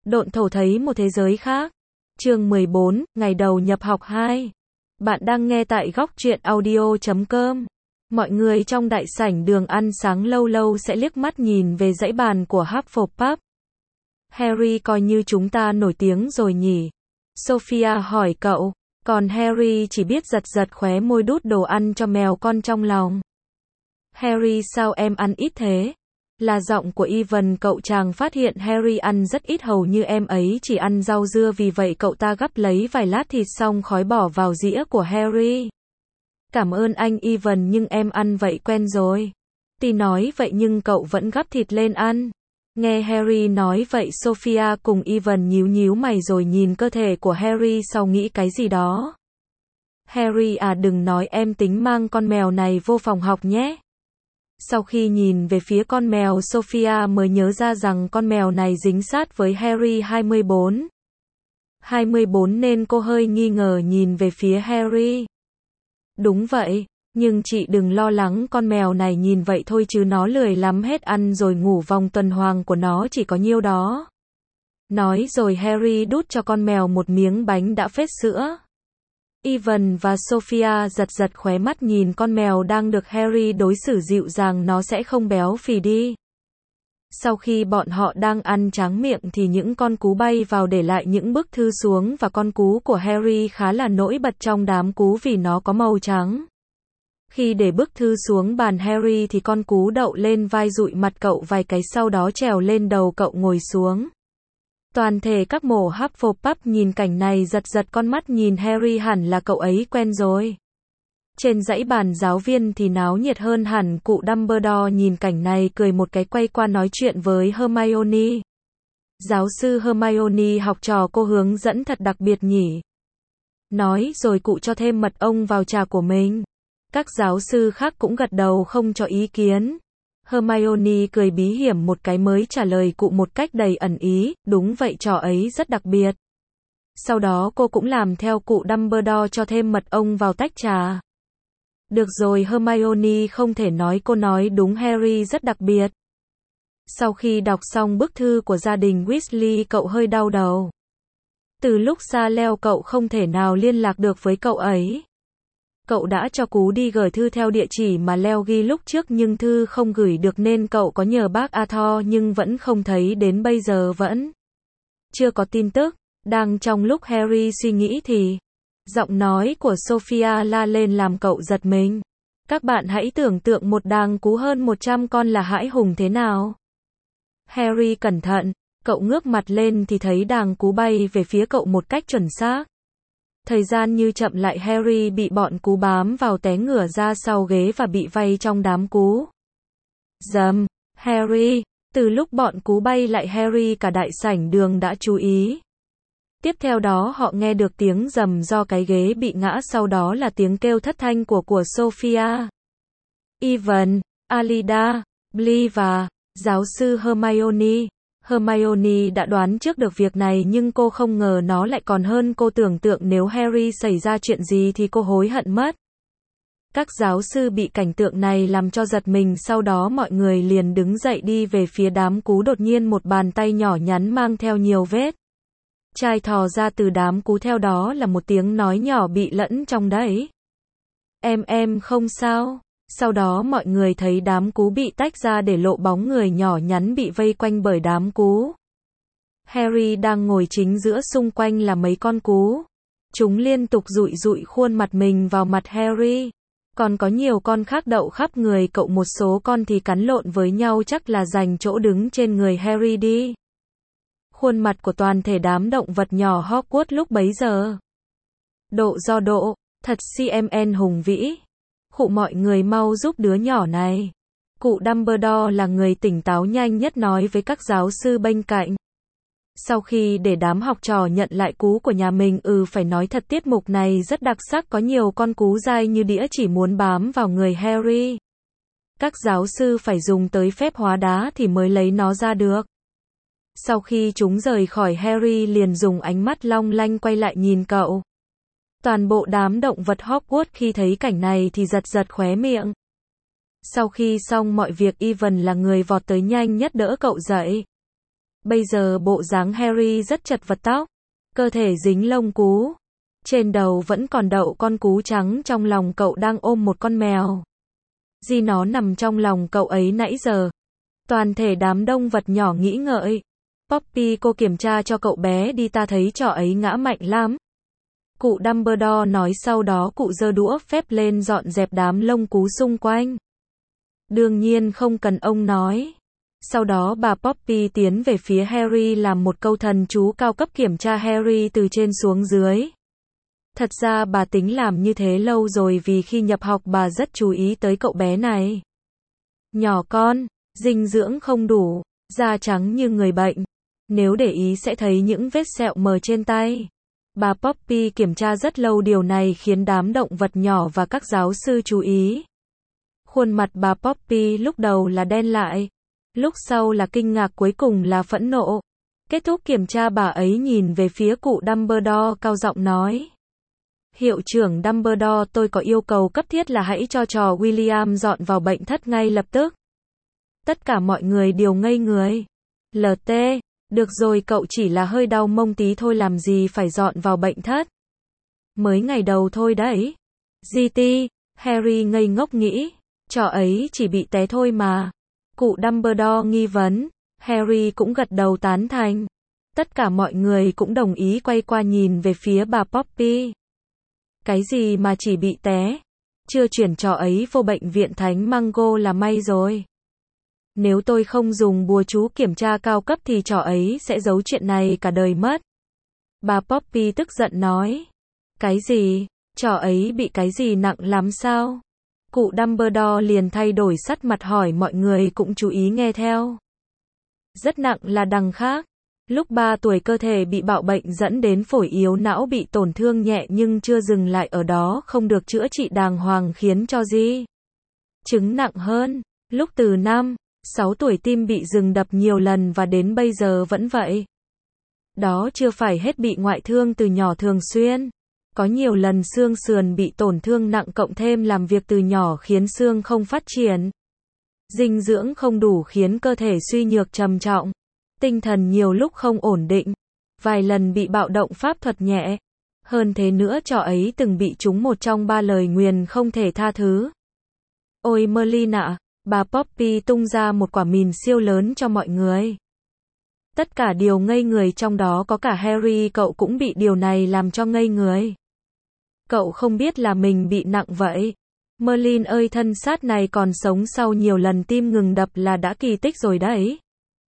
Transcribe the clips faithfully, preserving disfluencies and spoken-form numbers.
Độn thổ thấy một thế giới khác. Chương mười bốn, ngày đầu nhập học hai. Bạn đang nghe tại góc truyện audio chấm com. Mọi người trong đại sảnh đường ăn sáng lâu lâu sẽ liếc mắt nhìn về dãy bàn của Hufflepuff. Harry coi như chúng ta nổi tiếng rồi nhỉ? Sophia hỏi cậu, còn Harry chỉ biết giật giật khóe môi đút đồ ăn cho mèo con trong lòng. Harry sao em ăn ít thế? Là giọng của Evan, cậu chàng phát hiện Harry ăn rất ít, hầu như em ấy chỉ ăn rau dưa, vì vậy cậu ta gắp lấy vài lát thịt xong khói bỏ vào dĩa của Harry. Cảm ơn anh Evan, nhưng em ăn vậy quen rồi. Tí nói vậy nhưng cậu vẫn gắp thịt lên ăn. Nghe Harry nói vậy, Sophia cùng Evan nhíu nhíu mày rồi nhìn cơ thể của Harry sau nghĩ cái gì đó. Harry à, đừng nói, em tính mang con mèo này vô phòng học nhé. Sau khi nhìn về phía con mèo, Sophia mới nhớ ra rằng con mèo này dính sát với Harry hai mươi bốn. hai mươi bốn nên cô hơi nghi ngờ nhìn về phía Harry. Đúng vậy, nhưng chị đừng lo lắng, con mèo này nhìn vậy thôi chứ nó lười lắm, hết ăn rồi ngủ, vòng tuần hoàn của nó chỉ có nhiêu đó. Nói rồi Harry đút cho con mèo một miếng bánh đã phết sữa. Evan và Sophia giật giật khóe mắt nhìn con mèo đang được Harry đối xử dịu dàng, nó sẽ không béo phì đi. Sau khi bọn họ đang ăn tráng miệng thì những con cú bay vào để lại những bức thư xuống, và con cú của Harry khá là nổi bật trong đám cú vì nó có màu trắng. Khi để bức thư xuống bàn Harry thì con cú đậu lên vai dụi mặt cậu vài cái, sau đó trèo lên đầu cậu ngồi xuống. Toàn thể các mổ Hufflepuff nhìn cảnh này giật giật con mắt nhìn Harry, hẳn là cậu ấy quen rồi. Trên dãy bàn giáo viên thì náo nhiệt hơn hẳn, cụ Dumbledore nhìn cảnh này cười một cái, quay qua nói chuyện với Hermione. Giáo sư Hermione, học trò cô hướng dẫn thật đặc biệt nhỉ? Nói rồi cụ cho thêm mật ong vào trà của mình. Các giáo sư khác cũng gật đầu không cho ý kiến. Hermione cười bí hiểm một cái mới trả lời cụ một cách đầy ẩn ý, đúng vậy, trò ấy rất đặc biệt. Sau đó cô cũng làm theo cụ Dumbledore cho thêm mật ong vào tách trà. Được rồi Hermione, không thể nói cô nói đúng, Harry rất đặc biệt. Sau khi đọc xong bức thư của gia đình Weasley, cậu hơi đau đầu. Từ lúc xa leo cậu không thể nào liên lạc được với cậu ấy. Cậu đã cho cú đi gửi thư theo địa chỉ mà Leo ghi lúc trước nhưng thư không gửi được, nên cậu có nhờ bác Arthur nhưng vẫn không thấy, đến bây giờ vẫn chưa có tin tức. Đang trong lúc Harry suy nghĩ thì giọng nói của Sophia la lên làm cậu giật mình. Các bạn hãy tưởng tượng một đàn cú hơn một trăm con là hãi hùng thế nào. Harry cẩn thận, cậu ngước mặt lên thì thấy đàn cú bay về phía cậu một cách chuẩn xác. Thời gian như chậm lại, Harry bị bọn cú bám vào, té ngửa ra sau ghế và bị vây trong đám cú. Dầm, Harry, từ lúc bọn cú bay lại Harry cả đại sảnh đường đã chú ý. Tiếp theo đó họ nghe được tiếng rầm do cái ghế bị ngã, sau đó là tiếng kêu thất thanh của của Sophia, Evan, Alida, Bly và giáo sư Hermione. Hermione đã đoán trước được việc này nhưng cô không ngờ nó lại còn hơn cô tưởng tượng, nếu Harry xảy ra chuyện gì thì cô hối hận mất. Các giáo sư bị cảnh tượng này làm cho giật mình, sau đó mọi người liền đứng dậy đi về phía đám cú. Đột nhiên một bàn tay nhỏ nhắn mang theo nhiều vết chai thò ra từ đám cú, theo đó là một tiếng nói nhỏ bị lẫn trong đấy. Em em không sao. Sau đó mọi người thấy đám cú bị tách ra để lộ bóng người nhỏ nhắn bị vây quanh bởi đám cú. Harry đang ngồi chính giữa, xung quanh là mấy con cú. Chúng liên tục dụi dụi khuôn mặt mình vào mặt Harry. Còn có nhiều con khác đậu khắp người cậu, một số con thì cắn lộn với nhau, chắc là giành chỗ đứng trên người Harry đi. Khuôn mặt của toàn thể đám động vật nhỏ Hogwarts lúc bấy giờ. Độ do độ, thật cmn hùng vĩ. Khụ, mọi người mau giúp đứa nhỏ này. Cụ Dumbledore là người tỉnh táo nhanh nhất nói với các giáo sư bên cạnh. Sau khi để đám học trò nhận lại cú của nhà mình, ừ phải nói thật tiết mục này rất đặc sắc, có nhiều con cú dai như đĩa chỉ muốn bám vào người Harry. Các giáo sư phải dùng tới phép hóa đá thì mới lấy nó ra được. Sau khi chúng rời khỏi, Harry liền dùng ánh mắt long lanh quay lại nhìn cậu. Toàn bộ đám động vật Hogwarts khi thấy cảnh này thì giật giật khóe miệng. Sau khi xong mọi việc, Evan là người vọt tới nhanh nhất đỡ cậu dậy. Bây giờ bộ dáng Harry rất chật vật, tóc, cơ thể dính lông cú. Trên đầu vẫn còn đậu con cú trắng, trong lòng cậu đang ôm một con mèo. Di nó nằm trong lòng cậu ấy nãy giờ. Toàn thể đám đông vật nhỏ nghĩ ngợi. Poppy, cô kiểm tra cho cậu bé đi, ta thấy trò ấy ngã mạnh lắm. Cụ Dumbledore nói, sau đó cụ giơ đũa phép lên dọn dẹp đám lông cú xung quanh. Đương nhiên không cần ông nói. Sau đó bà Poppy tiến về phía Harry làm một câu thần chú cao cấp kiểm tra Harry từ trên xuống dưới. Thật ra bà tính làm như thế lâu rồi, vì khi nhập học bà rất chú ý tới cậu bé này. Nhỏ con, dinh dưỡng không đủ, da trắng như người bệnh. Nếu để ý sẽ thấy những vết sẹo mờ trên tay. Bà Poppy kiểm tra rất lâu, điều này khiến đám động vật nhỏ và các giáo sư chú ý. Khuôn mặt bà Poppy lúc đầu là đen lại, lúc sau là kinh ngạc, cuối cùng là phẫn nộ. Kết thúc kiểm tra, bà ấy nhìn về phía cụ Dumbledore, cao giọng nói: Hiệu trưởng Dumbledore, tôi có yêu cầu cấp thiết là hãy cho trò William dọn vào bệnh thất ngay lập tức. Tất cả mọi người đều ngây người. lờ tê, được rồi, cậu chỉ là hơi đau mông tí thôi, làm gì phải dọn vào bệnh thất. Mới ngày đầu thôi đấy. giê tê, Harry ngây ngốc nghĩ, trò ấy chỉ bị té thôi mà. Cụ Dumbledore nghi vấn, Harry cũng gật đầu tán thành. Tất cả mọi người cũng đồng ý, quay qua nhìn về phía bà Poppy. Cái gì mà chỉ bị té? Chưa chuyển trò ấy vô bệnh viện Thánh Mango là may rồi. Nếu tôi không dùng bùa chú kiểm tra cao cấp thì trò ấy sẽ giấu chuyện này cả đời mất. Bà Poppy tức giận nói. Cái gì? Trò ấy bị cái gì nặng lắm sao? Cụ Dumbledore liền thay đổi sắc mặt hỏi, mọi người cũng chú ý nghe theo. Rất nặng là đằng khác. Lúc ba tuổi cơ thể bị bạo bệnh dẫn đến phổi yếu, não bị tổn thương nhẹ nhưng chưa dừng lại ở đó, không được chữa trị đàng hoàng khiến cho di chứng nặng hơn. Lúc từ năm, sáu tuổi tim bị dừng đập nhiều lần và đến bây giờ vẫn vậy. Đó chưa phải hết, bị ngoại thương từ nhỏ thường xuyên. Có nhiều lần xương sườn bị tổn thương nặng, cộng thêm làm việc từ nhỏ khiến xương không phát triển. Dinh dưỡng không đủ khiến cơ thể suy nhược trầm trọng. Tinh thần nhiều lúc không ổn định. Vài lần bị bạo động pháp thuật nhẹ. Hơn thế nữa, trò ấy từng bị trúng một trong ba lời nguyền không thể tha thứ. Ôi Merlin ạ, bà Poppy tung ra một quả mìn siêu lớn cho mọi người. Tất cả đều ngây người, trong đó có cả Harry, cậu cũng bị điều này làm cho ngây người. Cậu không biết là mình bị nặng vậy. Merlin ơi, thân sát này còn sống sau nhiều lần tim ngừng đập là đã kỳ tích rồi đấy.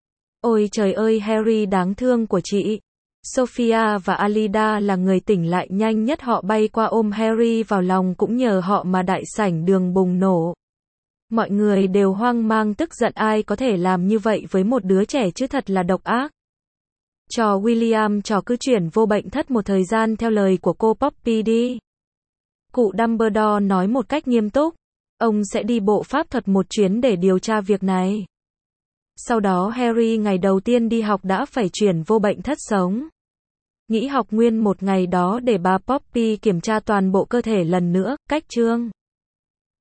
Ôi trời ơi, Harry đáng thương của chị. Sophia và Alida là người tỉnh lại nhanh nhất, họ bay qua ôm Harry vào lòng, cũng nhờ họ mà đại sảnh đường bùng nổ. Mọi người đều hoang mang tức giận, ai có thể làm như vậy với một đứa trẻ chứ, thật là độc ác. Trò William, trò cứ chuyển vô bệnh thất một thời gian theo lời của cô Poppy đi. Cụ Dumbledore nói một cách nghiêm túc. Ông sẽ đi bộ pháp thuật một chuyến để điều tra việc này. Sau đó Harry ngày đầu tiên đi học đã phải chuyển vô bệnh thất sống. Nghỉ học nguyên một ngày đó để bà Poppy kiểm tra toàn bộ cơ thể lần nữa, cách chương.